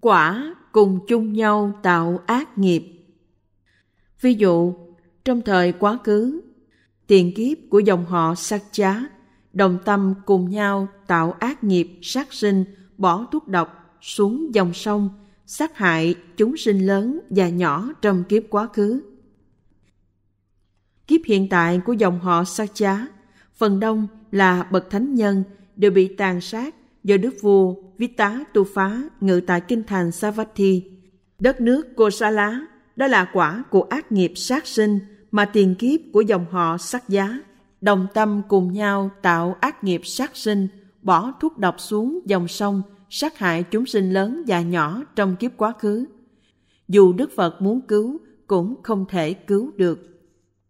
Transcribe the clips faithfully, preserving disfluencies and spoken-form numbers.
quả cùng chung nhau tạo ác nghiệp. Ví dụ, trong thời quá khứ, tiền kiếp của dòng họ Sakya đồng tâm cùng nhau tạo ác nghiệp sát sinh, bỏ thuốc độc xuống dòng sông, sát hại chúng sinh lớn và nhỏ trong kiếp quá khứ. Kiếp hiện tại của dòng họ Sakya, phần đông là bậc thánh nhân đều bị tàn sát do đức vua Vittatuphá ngự tại kinh thành Savatthi, đất nước Kosala. Đó là quả của ác nghiệp sát sinh mà tiền kiếp của dòng họ Sakya đồng tâm cùng nhau tạo ác nghiệp sát sinh, bỏ thuốc độc xuống dòng sông, sát hại chúng sinh lớn và nhỏ trong kiếp quá khứ. Dù Đức Phật muốn cứu cũng không thể cứu được.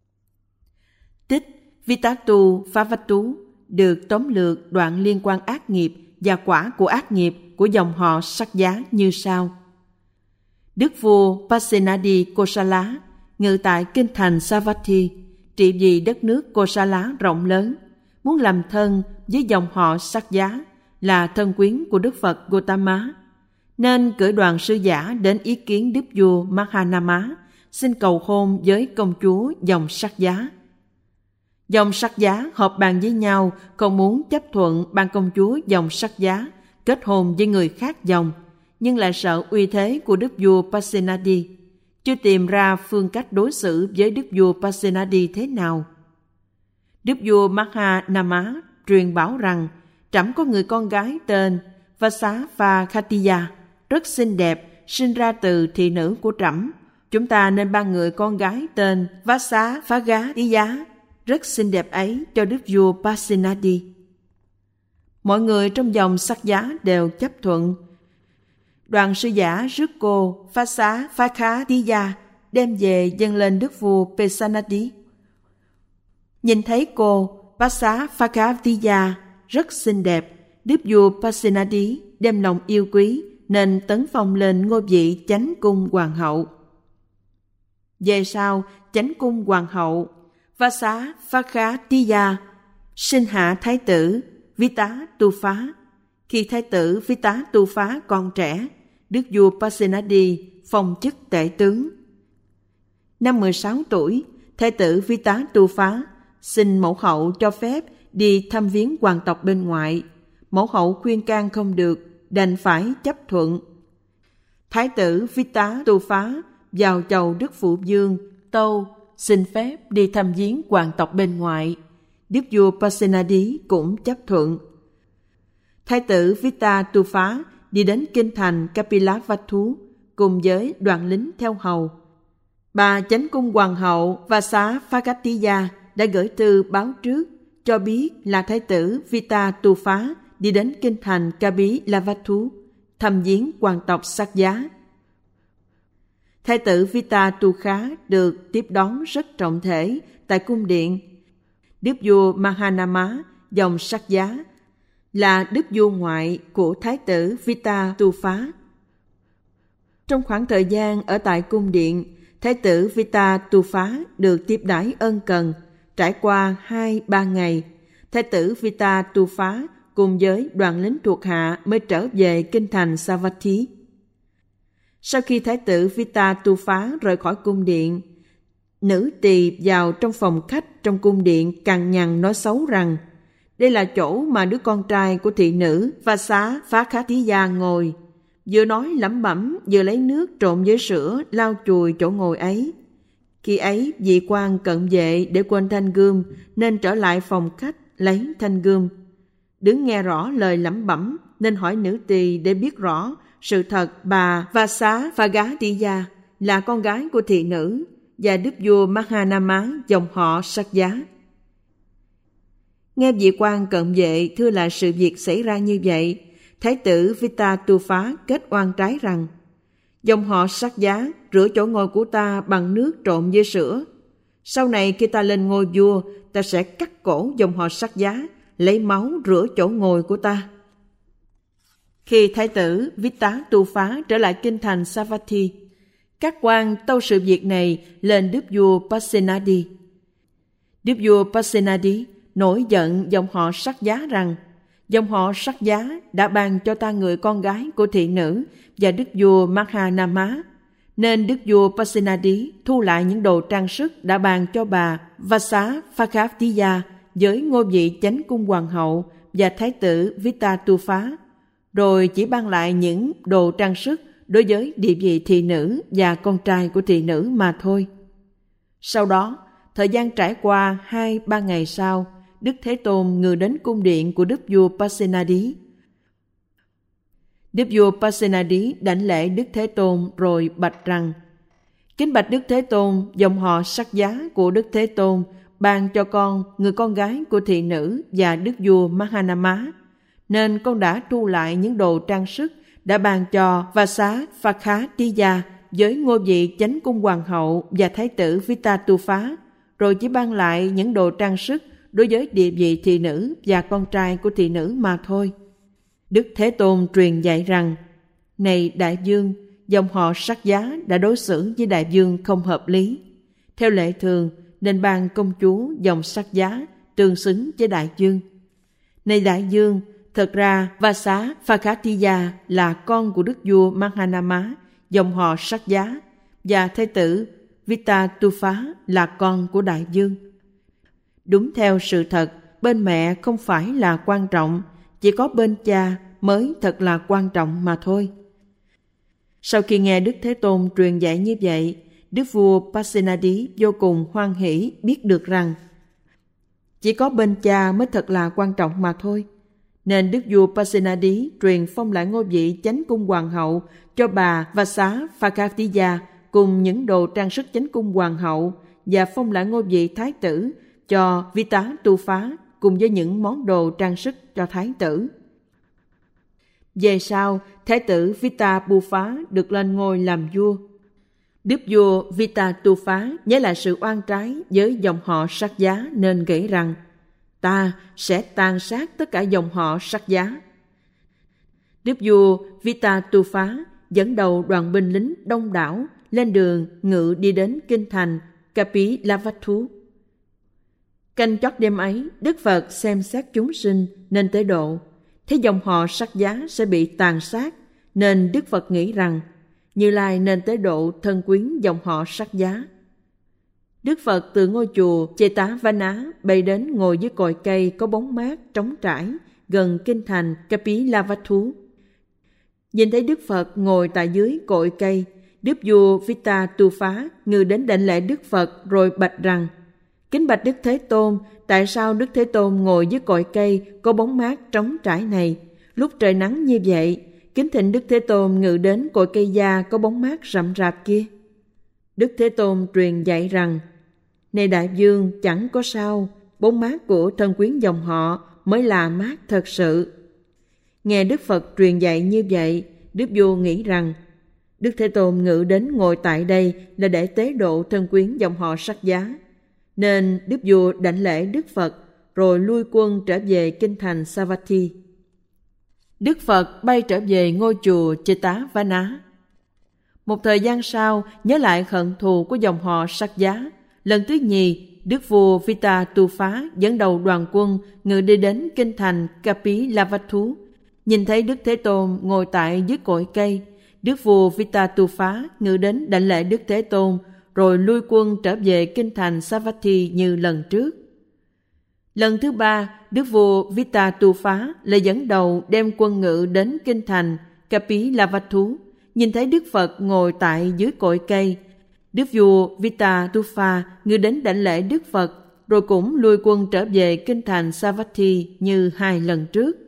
Tích Vittatuphávatu được tóm lược đoạn liên quan ác nghiệp và quả của ác nghiệp của dòng họ Sakya như sau. Đức vua Pasenadi Kosala ngự tại kinh thành Savatthi, trị vì đất nước Kosala rộng lớn, muốn làm thân với dòng họ Sakya là thân quyến của Đức Phật Gotama, nên cử đoàn sư giả đến ý kiến đức vua Mahanama, xin cầu hôn với công chúa dòng Sakya. Dòng Sakya họp bàn với nhau, không muốn chấp thuận ban công chúa dòng Sakya kết hôn với người khác dòng, nhưng lại sợ uy thế của đức vua Pasenadi, chưa tìm ra phương cách đối xử với đức vua Pasenadi thế nào. Đức vua Mahanama truyền bảo rằng trẫm có người con gái tên Vasavakatiya rất xinh đẹp, sinh ra từ thị nữ của trẫm. Chúng ta nên ban người con gái tên Vasavakatiya rất xinh đẹp ấy cho đức vua Pasenadi. Mọi người trong dòng Sakya đều chấp thuận. Đoàn sư giả rước cô Vasavakatiya đem về dâng lên đức vua Pasenadi. Nhìn thấy cô Vasavakatiya rất xinh đẹp, đức vua Pasenadi đem lòng yêu quý nên tấn phong lên ngôi vị chánh cung hoàng hậu. Về sau, chánh cung hoàng hậu Vasavakatiya sinh hạ thái tử Vittatuphá. Khi thái tử Vittatuphá còn trẻ, đức vua Pasenadi phong chức tể tướng. Năm mười sáu tuổi, thái tử Vittatuphá xin mẫu hậu cho phép đi thăm viếng hoàng tộc bên ngoại. Mẫu hậu khuyên can không được, đành phải chấp thuận. Thái tử Vittatuphá vào chầu đức phụ vương tâu xin phép đi thăm viếng hoàng tộc bên ngoại. Đức vua Pasenadi cũng chấp thuận. Thái tử Vittatuphá đi đến kinh thành Kapilavatthu cùng với đoàn lính theo hầu. Bà chánh cung hoàng hậu Vasavakatiya đã gửi thư báo trước cho biết là thái tử Vittatuphá đi đến kinh thành Kapilavatthu thăm viếng hoàng tộc Sakya. Thái tử Vittatuphá được tiếp đón rất trọng thể tại cung điện. Đức vua Mahanama dòng Sakya là đức vua ngoại của thái tử Vittatuphá. Trong khoảng thời gian ở tại cung điện, thái tử Vittatuphá được tiếp đãi ân cần. Trải qua hai ba ngày, thái tử Vittatuphá cùng với đoàn lính thuộc hạ mới trở về kinh thành Savatthi. Sau khi thái tử Vittatuphá rời khỏi cung điện, nữ tỳ vào trong phòng khách trong cung điện cằn nhằn nói xấu rằng đây là chỗ mà đứa con trai của thị nữ Vasavakatiya ngồi. Vừa nói lẩm bẩm, vừa lấy nước trộn với sữa lau chùi chỗ ngồi ấy. Khi ấy vị quan cận vệ để quên thanh gươm nên trở lại phòng khách lấy thanh gươm. Đứng nghe rõ lời lẩm bẩm nên hỏi nữ tỳ để biết rõ sự thật bà Vasavakatiya là con gái của thị nữ và đức vua Mahanama dòng họ Sakya. Nghe vị quan cận vệ thưa lại sự việc xảy ra như vậy, thái tử Vittatuphá kết oan trái rằng dòng họ Sakya rửa chỗ ngồi của ta bằng nước trộn với sữa. Sau này khi ta lên ngôi vua, ta sẽ cắt cổ dòng họ Sakya, lấy máu rửa chỗ ngồi của ta. Khi thái tử Vittatuphá trở lại kinh thành Savatthi, các quan tâu sự việc này lên đức vua Pasenadi. Đức vua Pasenadi nổi giận dòng họ Sakya rằng Dòng họ Sắc Giá đã ban cho ta người con gái của thị nữ và đức vua Mahanama, nên đức vua Pasenadi thu lại những đồ trang sức đã ban cho bà Vasapakatiya với ngôi vị chánh cung hoàng hậu và thái tử Vitatufa, rồi chỉ ban lại những đồ trang sức đối với địa vị thị nữ và con trai của thị nữ mà thôi. Sau đó, thời gian trải qua hai ba ngày sau, Đức Thế Tôn ngự đến cung điện của đức vua Pasenadi. Đức vua Pasenadi đảnh lễ Đức Thế Tôn rồi bạch rằng: Kính bạch Đức Thế Tôn, dòng họ Sắc Giá của Đức Thế Tôn ban cho con người con gái của thị nữ và đức vua Mahanama, nên con đã thu lại những đồ trang sức đã ban cho Vasapakatiya với ngôi vị chánh cung hoàng hậu và thái tử Vitatufa, rồi chỉ ban lại những đồ trang sức đối với địa vị thị nữ và con trai của thị nữ mà thôi. Đức Thế Tôn truyền dạy rằng: Này đại vương, dòng họ Sắc Giá đã đối xử với đại vương không hợp lý. Theo lệ thường, nên ban công chúa dòng Sắc Giá tương xứng với đại vương. Này đại vương, thật ra Vasapakatiya là con của đức vua Mahanama, dòng họ Sắc Giá, và thái tử Vitatufa là con của đại vương. Đúng theo sự thật, bên mẹ không phải là quan trọng, chỉ có bên cha mới thật là quan trọng mà thôi. Sau khi nghe Đức Thế Tôn truyền dạy như vậy, Đức vua Pasenadi vô cùng hoan hỷ biết được rằng chỉ có bên cha mới thật là quan trọng mà thôi. Nên Đức vua Pasenadi truyền phong lại ngôi vị chánh cung hoàng hậu cho bà Vasapakatiya cùng những đồ trang sức chánh cung hoàng hậu, và phong lại ngôi vị thái tử cho Vitatufa cùng với những món đồ trang sức cho thái tử. Về sau, thái tử Vitatufa được lên ngôi làm vua. Đức vua Vitatufa nhớ lại sự oan trái với dòng họ Sắc Giá nên nghĩ rằng: Ta sẽ tàn sát tất cả dòng họ Sắc Giá. Đức vua Vitatufa dẫn đầu đoàn binh lính đông đảo lên đường ngự đi đến kinh thành Kapilavatthu. Canh chót đêm ấy, Đức Phật xem xét chúng sinh nên tế độ, thấy dòng họ Sắc Giá sẽ bị tàn sát, nên Đức Phật nghĩ rằng Như Lai nên tế độ thân quyến dòng họ Sắc Giá. Đức Phật từ ngôi chùa Chetavana bay đến ngồi dưới cội cây có bóng mát trống trải gần kinh thành Kapilavatthu. Nhìn thấy Đức Phật ngồi tại dưới cội cây, Đức vua Vitatufa ngự đến đảnh lễ Đức Phật rồi bạch rằng: Kính bạch Đức Thế Tôn, tại sao Đức Thế Tôn ngồi dưới cội cây có bóng mát trống trải này lúc trời nắng như vậy? Kính thỉnh Đức Thế Tôn ngự đến cội cây gia có bóng mát rậm rạp kia. Đức Thế Tôn truyền dạy rằng: Này đại vương, chẳng có sao, bóng mát của thân quyến dòng họ mới là mát thật sự. Nghe Đức Phật truyền dạy như vậy, Đức vua nghĩ rằng Đức Thế Tôn ngự đến ngồi tại đây là để tế độ thân quyến dòng họ Sắc Giá, nên Đức vua đảnh lễ Đức Phật rồi lui quân trở về kinh thành Savatthi. Đức Phật bay trở về ngôi chùa Chetavana. Một thời gian sau, nhớ lại hận thù của dòng họ Sắc Giá, lần thứ nhì, Đức vua Vitatufa dẫn đầu đoàn quân ngự đi đến kinh thành Kapilavatthu. Nhìn thấy Đức Thế Tôn ngồi tại dưới cội cây, Đức vua Vitatufa ngự đến đảnh lễ Đức Thế Tôn rồi lui quân trở về kinh thành Savatthi như lần trước. Lần thứ ba, Đức vua Vitatufa lại dẫn đầu đem quân ngự đến kinh thành Kapilavatthu. Nhìn thấy Đức Phật ngồi tại dưới cội cây, Đức vua Vitatufa ngự đến đảnh lễ Đức Phật rồi cũng lui quân trở về kinh thành Savatthi như hai lần trước.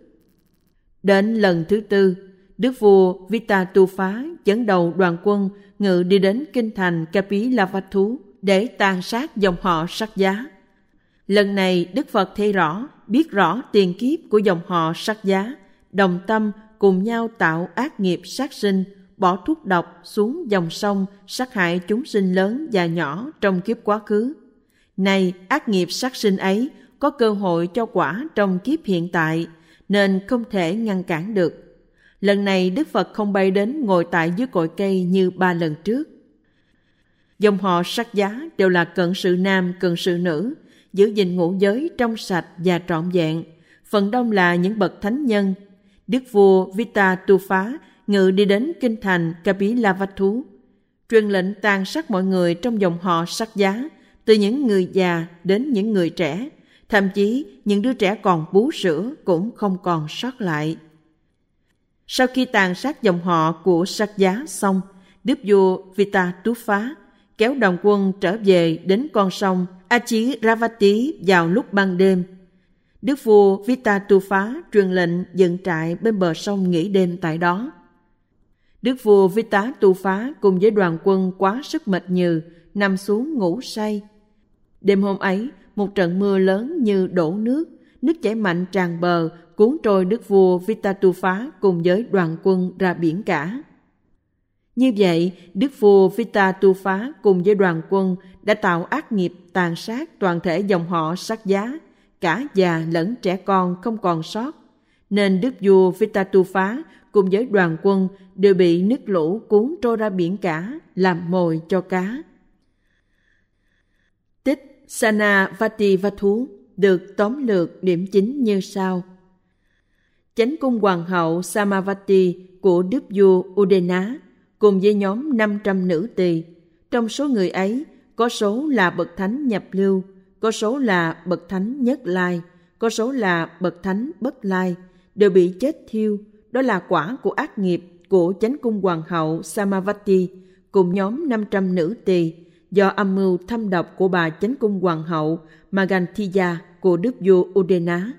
Đến lần thứ tư, Đức vua Vitatufa dẫn đầu đoàn quân ngự đi đến kinh thành Kapilavatthu để tàn sát dòng họ Sắc Giá. Lần này Đức Phật thấy rõ, biết rõ tiền kiếp của dòng họ Sắc Giá, đồng tâm cùng nhau tạo ác nghiệp sát sinh, bỏ thuốc độc xuống dòng sông, sát hại chúng sinh lớn và nhỏ trong kiếp quá khứ. Nay ác nghiệp sát sinh ấy có cơ hội cho quả trong kiếp hiện tại, nên không thể ngăn cản được. Lần này Đức Phật không bay đến ngồi tại dưới cội cây như ba lần trước. Dòng họ Sắc Giá đều là cận sự nam, cận sự nữ, giữ gìn ngũ giới trong sạch và trọn vẹn, phần đông là những bậc thánh nhân. Đức vua Vitatuphá ngự đi đến kinh thành Kapilavatthu, truyền lệnh tàn sát mọi người trong dòng họ Sắc Giá, từ những người già đến những người trẻ, thậm chí những đứa trẻ còn bú sữa cũng không còn sót lại. Sau khi tàn sát dòng họ của Sắc Giá xong, đức vua Vitatuphá kéo đoàn quân trở về đến con sông Achiravati vào lúc ban đêm. Đức vua Vitatuphá truyền lệnh dựng trại bên bờ sông nghỉ đêm tại đó. Đức vua Vitatuphá cùng với đoàn quân quá sức mệt nhừ nằm xuống ngủ say. Đêm hôm ấy, một trận mưa lớn như đổ nước, nước chảy mạnh tràn bờ cuốn trôi đức vua Vitatuphá cùng với đoàn quân ra biển cả. Như vậy, đức vua Vitatuphá cùng với đoàn quân đã tạo ác nghiệp tàn sát toàn thể dòng họ Sắc Giá, cả già lẫn trẻ con không còn sót, nên đức vua Vitatuphá cùng với đoàn quân đều bị nước lũ cuốn trôi ra biển cả, làm mồi cho cá. Tích Sanavativattu được tóm lược điểm chính như sau. Chánh cung hoàng hậu Samavati của đức vua Udena cùng với nhóm năm trăm nữ tỳ. Trong số người ấy, có số là bậc thánh nhập lưu, có số là bậc thánh nhất lai, có số là bậc thánh bất lai, đều bị chết thiêu. Đó là quả của ác nghiệp của chánh cung hoàng hậu Samavati cùng nhóm năm trăm nữ tỳ, do âm mưu thâm độc của bà chánh cung hoàng hậu Magantiya của đức vua Udena.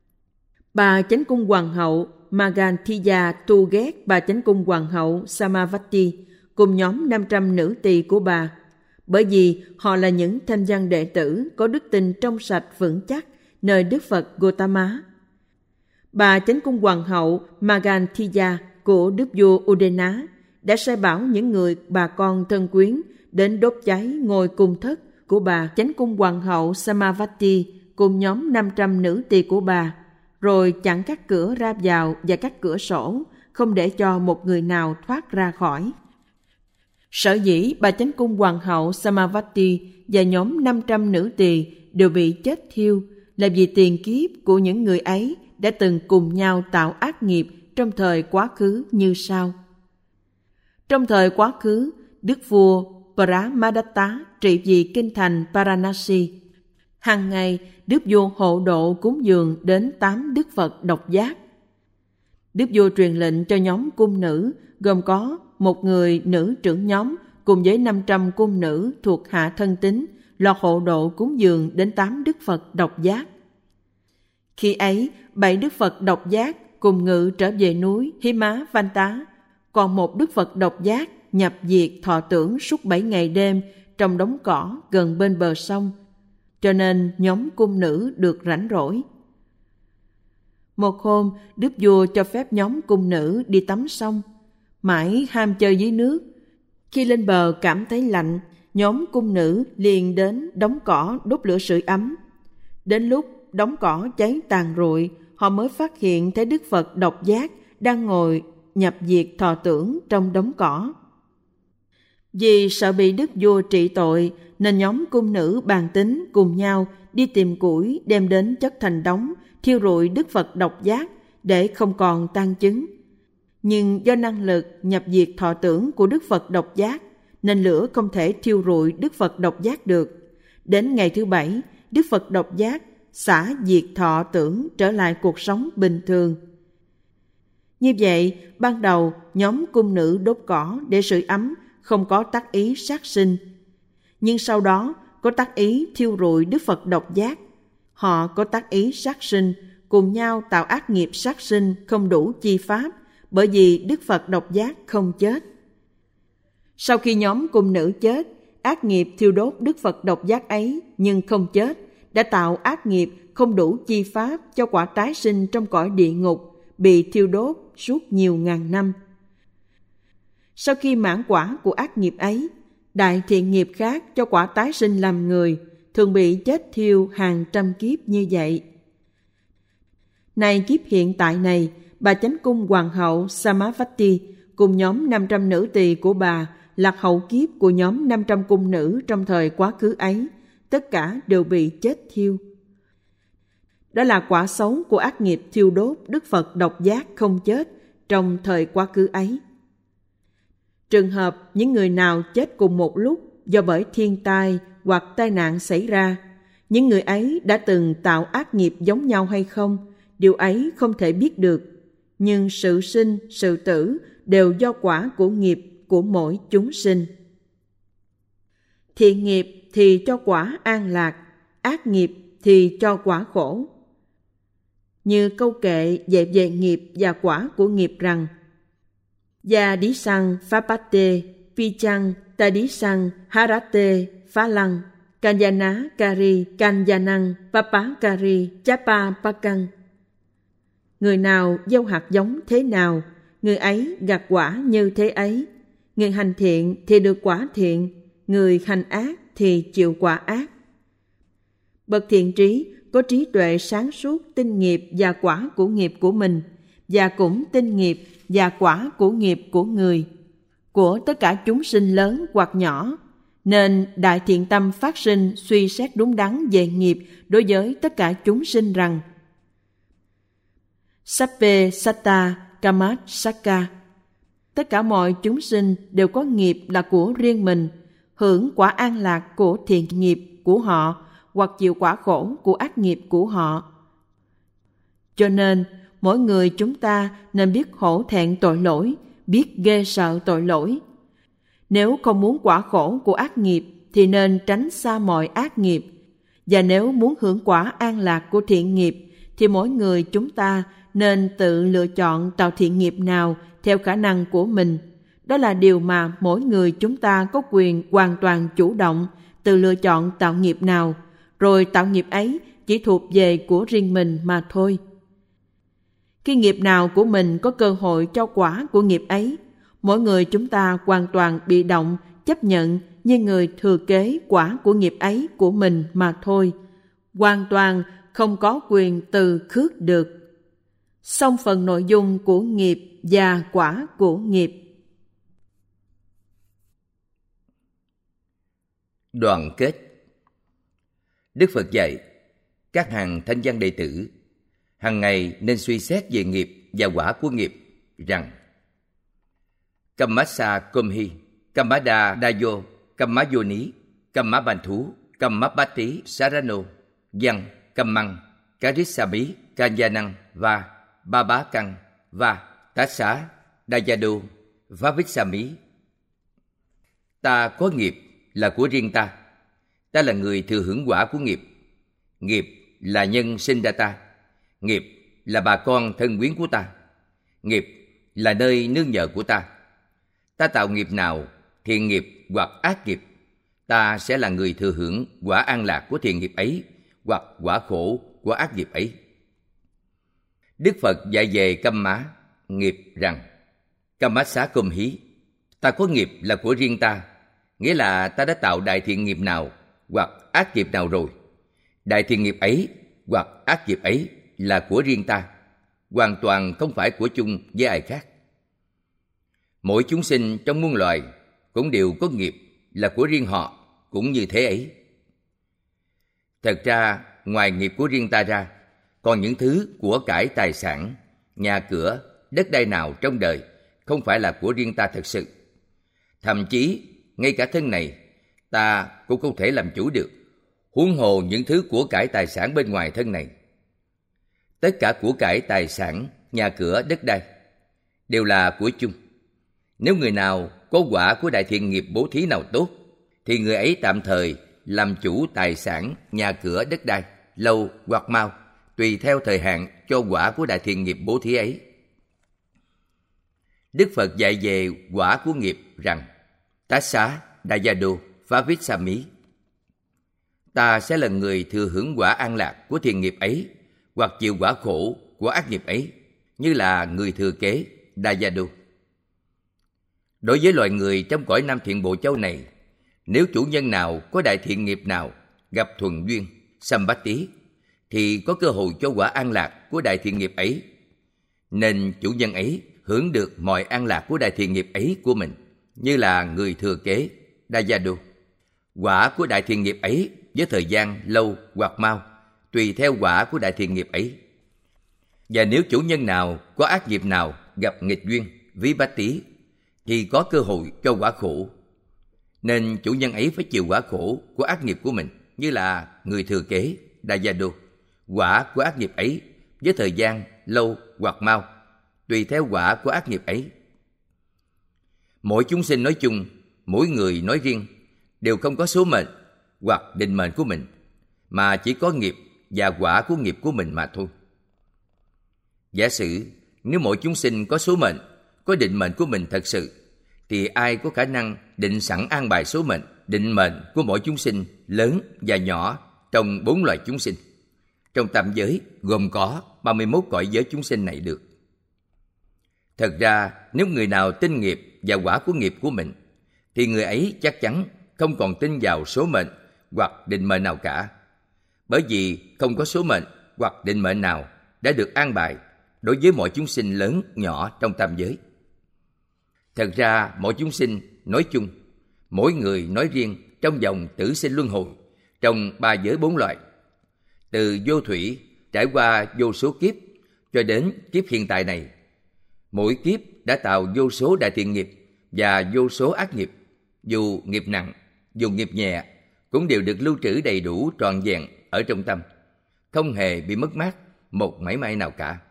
Bà chánh cung hoàng hậu Magantiya tu ghét bà chánh cung hoàng hậu Samavati cùng nhóm năm trăm nữ tỳ của bà, bởi vì họ là những thanh văn đệ tử có đức tin trong sạch vững chắc nơi Đức Phật Gautama. Bà chánh cung hoàng hậu Magantiya của đức vua Udena đã sai bảo những người bà con thân quyến đến đốt cháy ngôi cung thất của bà chánh cung hoàng hậu Samavati cùng nhóm năm trăm nữ tỳ của bà, rồi chặn các cửa ra vào và các cửa sổ, không để cho một người nào thoát ra khỏi. Sở dĩ bà chánh cung hoàng hậu Samavati và nhóm năm trăm nữ tỳ đều bị chết thiêu là vì tiền kiếp của những người ấy đã từng cùng nhau tạo ác nghiệp trong thời quá khứ như sau. Trong thời quá khứ, đức vua Paramadatta trị vì kinh thành Varanasi. Hàng ngày, đức vua hộ độ cúng dường đến tám đức Phật độc giác. Đức vua truyền lệnh cho nhóm cung nữ gồm có một người nữ trưởng nhóm cùng với năm trăm cung nữ thuộc hạ thân tín lo hộ độ cúng dường đến tám đức Phật độc giác. Khi ấy, bảy đức Phật độc giác cùng ngự trở về núi Himavanta, còn một đức Phật độc giác nhập diệt thọ tưởng suốt bảy ngày đêm trong đống cỏ gần bên bờ sông, cho nên nhóm cung nữ được rảnh rỗi. Một hôm, đức vua cho phép nhóm cung nữ đi tắm sông, mãi ham chơi dưới nước. Khi lên bờ cảm thấy lạnh, nhóm cung nữ liền đến đống cỏ đốt lửa sưởi ấm. Đến lúc đống cỏ cháy tàn rụi, họ mới phát hiện thấy đức Phật độc giác đang ngồi nhập diệt thọ tưởng trong đống cỏ. Vì sợ bị đức vua trị tội, nên nhóm cung nữ bàn tính cùng nhau đi tìm củi đem đến chất thành đống, thiêu rụi đức Phật độc giác để không còn tang chứng. Nhưng do năng lực nhập diệt thọ tưởng của đức Phật độc giác, nên lửa không thể thiêu rụi đức Phật độc giác được. Đến ngày thứ bảy, đức Phật độc giác xả diệt thọ tưởng trở lại cuộc sống bình thường. Như vậy, ban đầu nhóm cung nữ đốt cỏ để sưởi ấm không có tác ý sát sinh, nhưng sau đó có tác ý thiêu rụi đức Phật độc giác. Họ có tác ý sát sinh, cùng nhau tạo ác nghiệp sát sinh không đủ chi pháp, bởi vì đức Phật độc giác không chết. Sau khi nhóm cung nữ chết, ác nghiệp thiêu đốt đức Phật độc giác ấy nhưng không chết, đã tạo ác nghiệp không đủ chi pháp cho quả tái sinh trong cõi địa ngục, bị thiêu đốt suốt nhiều ngàn năm. Sau khi mãn quả của ác nghiệp ấy, đại thiện nghiệp khác cho quả tái sinh làm người, thường bị chết thiêu hàng trăm kiếp như vậy. Này kiếp hiện tại này, bà chánh cung hoàng hậu Samavati cùng nhóm năm trăm nữ tỳ của bà là hậu kiếp của nhóm năm trăm cung nữ trong thời quá khứ ấy, tất cả đều bị chết thiêu. Đó là quả xấu của ác nghiệp thiêu đốt Đức Phật độc giác không chết trong thời quá khứ ấy. Trường hợp những người nào chết cùng một lúc do bởi thiên tai hoặc tai nạn xảy ra, những người ấy đã từng tạo ác nghiệp giống nhau hay không, điều ấy không thể biết được. Nhưng sự sinh, sự tử đều do quả của nghiệp của mỗi chúng sinh. Thiện nghiệp thì cho quả an lạc, ác nghiệp thì cho quả khổ. Như câu kệ dạy về nghiệp và quả của nghiệp rằng: Gia đi sang Phapate, Pichang, Ta đi sang Harate, Phá lăng, Kanyana Kari, Kanyanang, Papa Kari, Chapa Pakang. Người nào gieo hạt giống thế nào, người ấy gặt quả như thế ấy. Người hành thiện thì được quả thiện, người hành ác thì chịu quả ác. Bậc thiện trí có trí tuệ sáng suốt tin nghiệp và quả của nghiệp của mình, và cũng tin nghiệp và quả của nghiệp của người, của tất cả chúng sinh lớn hoặc nhỏ, nên đại thiện tâm phát sinh suy xét đúng đắn về nghiệp đối với tất cả chúng sinh rằng: Sappe Satta Kamat Sakka, tất cả mọi chúng sinh đều có nghiệp là của riêng mình, hưởng quả an lạc của thiện nghiệp của họ hoặc chịu quả khổ của ác nghiệp của họ. Cho nên, mỗi người chúng ta nên biết hổ thẹn tội lỗi, biết ghê sợ tội lỗi. Nếu không muốn quả khổ của ác nghiệp thì nên tránh xa mọi ác nghiệp. Và nếu muốn hưởng quả an lạc của thiện nghiệp thì mỗi người chúng ta nên tự lựa chọn tạo thiện nghiệp nào theo khả năng của mình. Đó là điều mà mỗi người chúng ta có quyền hoàn toàn chủ động tự lựa chọn tạo nghiệp nào, rồi tạo nghiệp ấy chỉ thuộc về của riêng mình mà thôi. Khi nghiệp nào của mình có cơ hội cho quả của nghiệp ấy, mỗi người chúng ta hoàn toàn bị động chấp nhận như người thừa kế quả của nghiệp ấy của mình mà thôi, hoàn toàn không có quyền từ khước được. Xong phần nội dung của nghiệp và quả của nghiệp. Đoạn kết. Đức Phật dạy các hàng thanh văn đệ tử hàng ngày nên suy xét về nghiệp và quả của nghiệp rằng: Kammasa Kumhi, Kammada Dayo, Kammayoni, Kammabanthu, Kammabati Sarano, Văn, Kammang, Karisami, Kanyanang và Babakang và Tassa, Dayado, Vavitsami. Ta có nghiệp là của riêng ta. Ta là người thừa hưởng quả của nghiệp. Nghiệp là nhân sinh ra ta. Nghiệp là bà con thân quyến của ta. Nghiệp là nơi nương nhờ của ta. Ta tạo nghiệp nào, thiện nghiệp hoặc ác nghiệp, ta sẽ là người thừa hưởng quả an lạc của thiện nghiệp ấy hoặc quả khổ của ác nghiệp ấy. Đức Phật dạy về Kamma, nghiệp rằng: Kammasa Kumhi, ta có nghiệp là của riêng ta, nghĩa là ta đã tạo đại thiện nghiệp nào hoặc ác nghiệp nào rồi. Đại thiện nghiệp ấy hoặc ác nghiệp ấy là của riêng ta, hoàn toàn không phải của chung với ai khác. Mỗi chúng sinh trong muôn loài cũng đều có nghiệp là của riêng họ, cũng như thế ấy. Thật ra, ngoài nghiệp của riêng ta ra, còn những thứ của cải tài sản, nhà cửa, đất đai nào trong đời không phải là của riêng ta thật sự. Thậm chí, ngay cả thân này, ta cũng không thể làm chủ được, huống hồ những thứ của cải tài sản bên ngoài thân này. Tất cả của cải tài sản, nhà cửa, đất đai đều là của chung. Nếu người nào có quả của đại thiện nghiệp bố thí nào tốt, thì người ấy tạm thời làm chủ tài sản, nhà cửa, đất đai, lâu hoặc mau, tùy theo thời hạn cho quả của đại thiện nghiệp bố thí ấy. Đức Phật dạy về quả của nghiệp rằng: Tassa, Dayado, Vavitsami, ta sẽ là người thừa hưởng quả an lạc của thiện nghiệp ấy hoặc chịu quả khổ của ác nghiệp ấy, như là người thừa kế Dayado. Đối với loài người trong cõi Nam Thiện Bộ Châu này, nếu chủ nhân nào có đại thiện nghiệp nào gặp thuần duyên, Sambati, thì có cơ hội cho quả an lạc của đại thiện nghiệp ấy, nên chủ nhân ấy hưởng được mọi an lạc của đại thiện nghiệp ấy của mình, như là người thừa kế Dayado. Quả của đại thiện nghiệp ấy với thời gian lâu hoặc mau, tùy theo quả của đại thiện nghiệp ấy. Và nếu chủ nhân nào có ác nghiệp nào gặp nghịch duyên, vipatti, thì có cơ hội cho quả khổ. Nên chủ nhân ấy phải chịu quả khổ của ác nghiệp của mình, như là người thừa kế, dayado. Quả của ác nghiệp ấy với thời gian lâu hoặc mau, tùy theo quả của ác nghiệp ấy. Mỗi chúng sinh nói chung, mỗi người nói riêng, đều không có số mệnh hoặc định mệnh của mình, mà chỉ có nghiệp và quả của nghiệp của mình mà thôi. Giả sử nếu mỗi chúng sinh có số mệnh, có định mệnh của mình thật sự, thì ai có khả năng định sẵn an bài số mệnh, định mệnh của mỗi chúng sinh lớn và nhỏ trong bốn loài chúng sinh, trong tam giới gồm có ba mươi mốt cõi giới chúng sinh này được? Thật ra, nếu người nào tin nghiệp và quả của nghiệp của mình, thì người ấy chắc chắn không còn tin vào số mệnh hoặc định mệnh nào cả, bởi vì không có số mệnh hoặc định mệnh nào đã được an bài đối với mọi chúng sinh lớn nhỏ trong tam giới. Thật ra, mỗi chúng sinh nói chung, mỗi người nói riêng trong dòng tử sinh luân hồi, trong ba giới bốn loại, từ vô thủy trải qua vô số kiếp cho đến kiếp hiện tại này, mỗi kiếp đã tạo vô số đại thiện nghiệp và vô số ác nghiệp, dù nghiệp nặng, dù nghiệp nhẹ, cũng đều được lưu trữ đầy đủ trọn vẹn ở trong tâm, không hề bị mất mát một mảy may nào cả.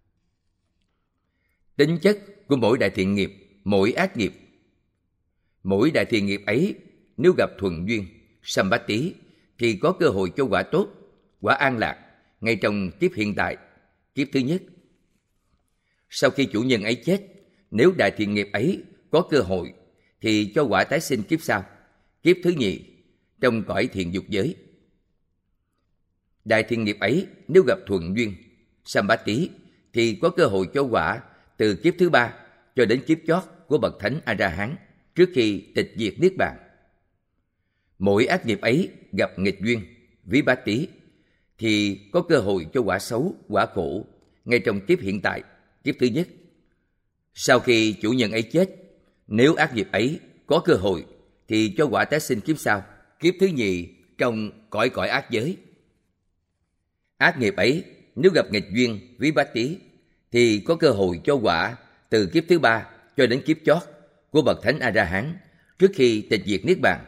Tính chất của mỗi đại thiện nghiệp, mỗi ác nghiệp. Mỗi đại thiện nghiệp ấy nếu gặp thuận duyên, sambatti, thì có cơ hội cho quả tốt, quả an lạc ngay trong kiếp hiện tại, kiếp thứ nhất. Sau khi chủ nhân ấy chết, nếu đại thiện nghiệp ấy có cơ hội thì cho quả tái sinh kiếp sau, kiếp thứ nhì, trong cõi thiện dục giới. Đại thiện nghiệp ấy nếu gặp thuận duyên, sambatti, thì có cơ hội cho quả từ kiếp thứ ba cho đến kiếp chót của bậc thánh A-la-hán trước khi tịch diệt niết bàn. Mỗi ác nghiệp ấy gặp nghịch duyên, vipatti, thì có cơ hội cho quả xấu, quả khổ ngay trong kiếp hiện tại, kiếp thứ nhất. Sau khi chủ nhân ấy chết, nếu ác nghiệp ấy có cơ hội thì cho quả tái sinh kiếp sau, kiếp thứ nhì trong cõi cõi ác giới. Ác nghiệp ấy nếu gặp nghịch duyên, vipatti, thì có cơ hội cho quả từ kiếp thứ ba cho đến kiếp chót của bậc thánh A-la-hán trước khi tịch diệt niết bàn.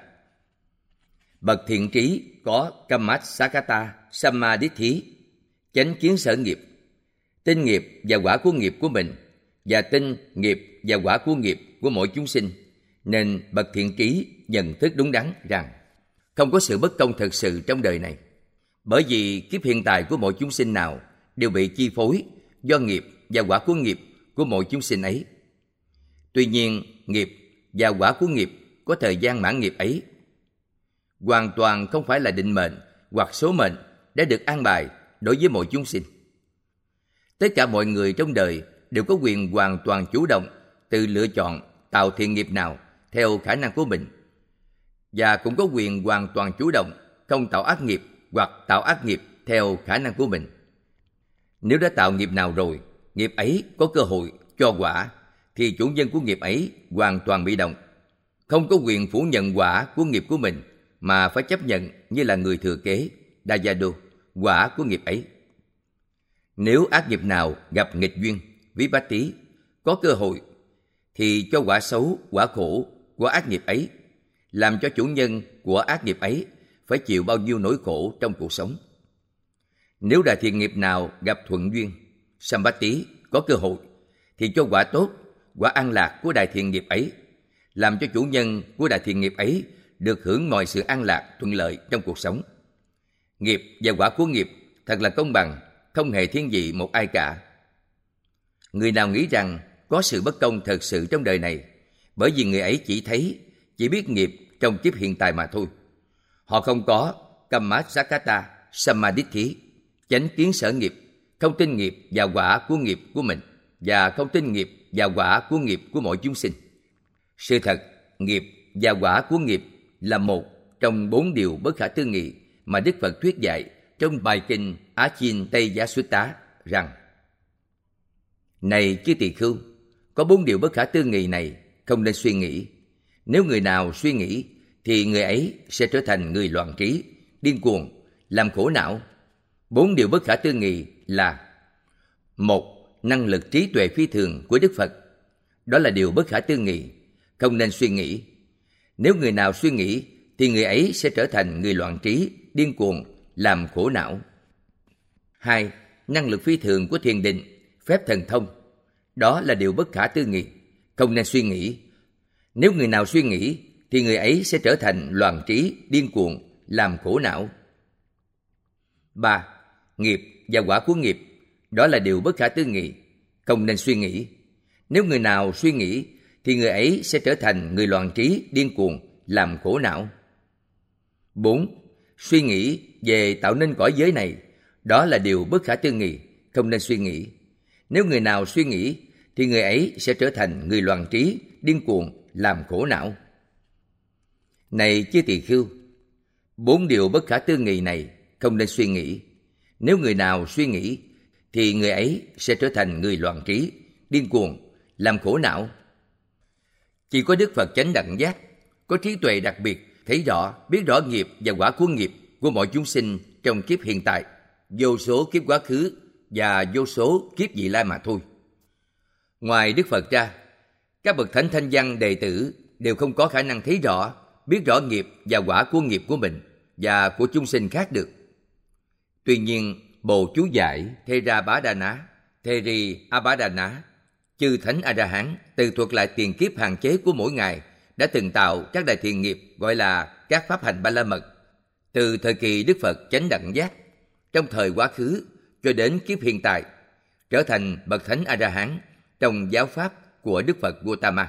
Bậc thiện trí có kammasakata samaditthi, chánh kiến sở nghiệp, tin nghiệp và quả của nghiệp của mình, và tin nghiệp và quả của nghiệp của mỗi chúng sinh, nên bậc thiện trí nhận thức đúng đắn rằng không có sự bất công thật sự trong đời này, bởi vì kiếp hiện tại của mỗi chúng sinh nào đều bị chi phối do nghiệp và quả của nghiệp của mỗi chúng sinh ấy. Tuy nhiên, nghiệp và quả của nghiệp có thời gian mãn nghiệp ấy, hoàn toàn không phải là định mệnh hoặc số mệnh đã được an bài đối với mỗi chúng sinh. Tất cả mọi người trong đời đều có quyền hoàn toàn chủ động tự lựa chọn tạo thiện nghiệp nào theo khả năng của mình, và cũng có quyền hoàn toàn chủ động không tạo ác nghiệp hoặc tạo ác nghiệp theo khả năng của mình. Nếu đã tạo nghiệp nào rồi, nghiệp ấy có cơ hội cho quả, thì chủ nhân của nghiệp ấy hoàn toàn bị động, không có quyền phủ nhận quả của nghiệp của mình, mà phải chấp nhận như là người thừa kế, dayado, quả của nghiệp ấy. Nếu ác nghiệp nào gặp nghịch duyên, vipatti, có cơ hội, thì cho quả xấu, quả khổ của ác nghiệp ấy, làm cho chủ nhân của ác nghiệp ấy phải chịu bao nhiêu nỗi khổ trong cuộc sống. Nếu đại thiện nghiệp nào gặp thuận duyên, sambatti, có cơ hội, thì cho quả tốt, quả an lạc của đại thiện nghiệp ấy, làm cho chủ nhân của đại thiện nghiệp ấy được hưởng mọi sự an lạc thuận lợi trong cuộc sống. Nghiệp và quả của nghiệp thật là công bằng, không hề thiên vị một ai cả. Người nào nghĩ rằng có sự bất công thật sự trong đời này, bởi vì người ấy chỉ thấy, chỉ biết nghiệp trong kiếp hiện tại mà thôi. Họ không có kammasakata samaditthi, chánh kiến sở nghiệp, không tin nghiệp và quả của nghiệp của mình, và không tin nghiệp và quả của nghiệp của mỗi chúng sinh. Sự thật, nghiệp và quả của nghiệp là một trong bốn điều bất khả tư nghị mà Đức Phật thuyết dạy trong bài kinh Achin Tây Giá Sutta rằng: Này chư tỳ khưu, có bốn điều bất khả tư nghị này không nên suy nghĩ. Nếu người nào suy nghĩ thì người ấy sẽ trở thành người loạn trí, điên cuồng, làm khổ não. Bốn điều bất khả tư nghị là: một. Năng lực trí tuệ phi thường của Đức Phật. Đó là điều bất khả tư nghị, không nên suy nghĩ. Nếu người nào suy nghĩ thì người ấy sẽ trở thành người loạn trí, điên cuồng, làm khổ não. Hai. Năng lực phi thường của thiền định, phép thần thông. Đó là điều bất khả tư nghị, không nên suy nghĩ. Nếu người nào suy nghĩ thì người ấy sẽ trở thành loạn trí, điên cuồng, làm khổ não. Ba. Nghiệp và quả của nghiệp. Đó là điều bất khả tư nghị, không nên suy nghĩ. Nếu người nào suy nghĩ thì người ấy sẽ trở thành người loạn trí, điên cuồng, làm khổ não. Bốn. Suy nghĩ về tạo nên cõi giới này. Đó là điều bất khả tư nghị, không nên suy nghĩ. Nếu người nào suy nghĩ thì người ấy sẽ trở thành người loạn trí, điên cuồng, làm khổ não. Này chư tỳ khưu, bốn điều bất khả tư nghị này không nên suy nghĩ. Nếu người nào suy nghĩ thì người ấy sẽ trở thành người loạn trí, điên cuồng, làm khổ não. Chỉ có Đức Phật chánh đẳng giác, có trí tuệ đặc biệt, thấy rõ, biết rõ nghiệp và quả của nghiệp của mọi chúng sinh trong kiếp hiện tại, vô số kiếp quá khứ và vô số kiếp vị lai mà thôi. Ngoài Đức Phật ra, các bậc thánh thanh văn đệ tử đều không có khả năng thấy rõ, biết rõ nghiệp và quả của nghiệp của mình và của chúng sinh khác được. Tuy nhiên, Bồ chú giải Theravada, Theri Abhadana, chư thánh A-la-hán từ thuật lại tiền kiếp hạn chế của mỗi ngày đã từng tạo các đại thiện nghiệp gọi là các pháp hành ba la mật. Từ thời kỳ Đức Phật chánh đẳng giác, trong thời quá khứ cho đến kiếp hiện tại, trở thành bậc thánh A-la-hán trong giáo pháp của Đức Phật Gautama.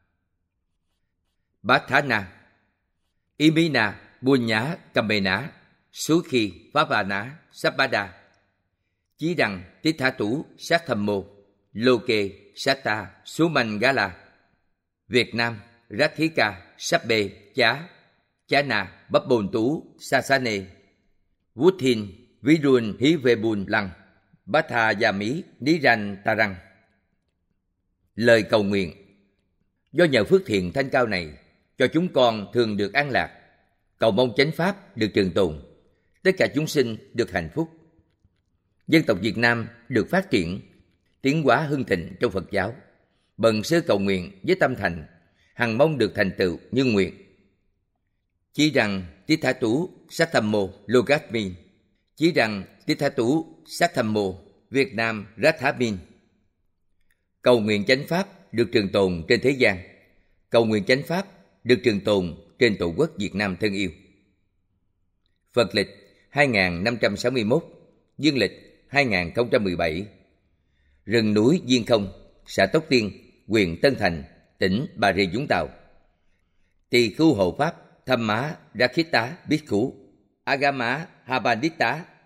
Bhatthana, Imina, Bunya, Kamena, Sukhi, Phavana, Sabbada, Chí Đăng, Tithatu, Satthammo, Loke, Satta, Sumangala, Việt Nam, Rathika, Sabbe, Chá, Chana, Bắp Bồn Tú, Sasane, Vuthin, Virun, Hivebun Lăng, Bhatha Yami, Niran Tarang. Lời cầu nguyện: do nhờ phước thiện thanh cao này, cho chúng con thường được an lạc, cầu mong chánh pháp được trường tồn, tất cả chúng sinh được hạnh phúc, dân tộc Việt Nam được phát triển, tiến hóa hưng thịnh trong Phật giáo. Bần sơ cầu nguyện với tâm thành, hằng mong được thành tựu như nguyện. Chí Đăng Tithatu Satthammo Logatmin, Chí Đăng Tithatu Satthammo, Việt Nam Rathamin. Cầu nguyện chánh pháp được trường tồn trên thế gian, cầu nguyện chánh pháp được trường tồn trên tổ quốc Việt Nam thân yêu. Phật lịch hai nghìn năm trăm sáu mươi mốt, dương lịch hai nghìn không trăm mười bảy. Rừng núi Diên Không, xã Tóc Tiên, huyện Tân Thành, tỉnh Bà Rịa Vũng Tàu. Tỳ khưu hộ pháp Tham Má Rakhitta Bhikkhu, Agama Habandita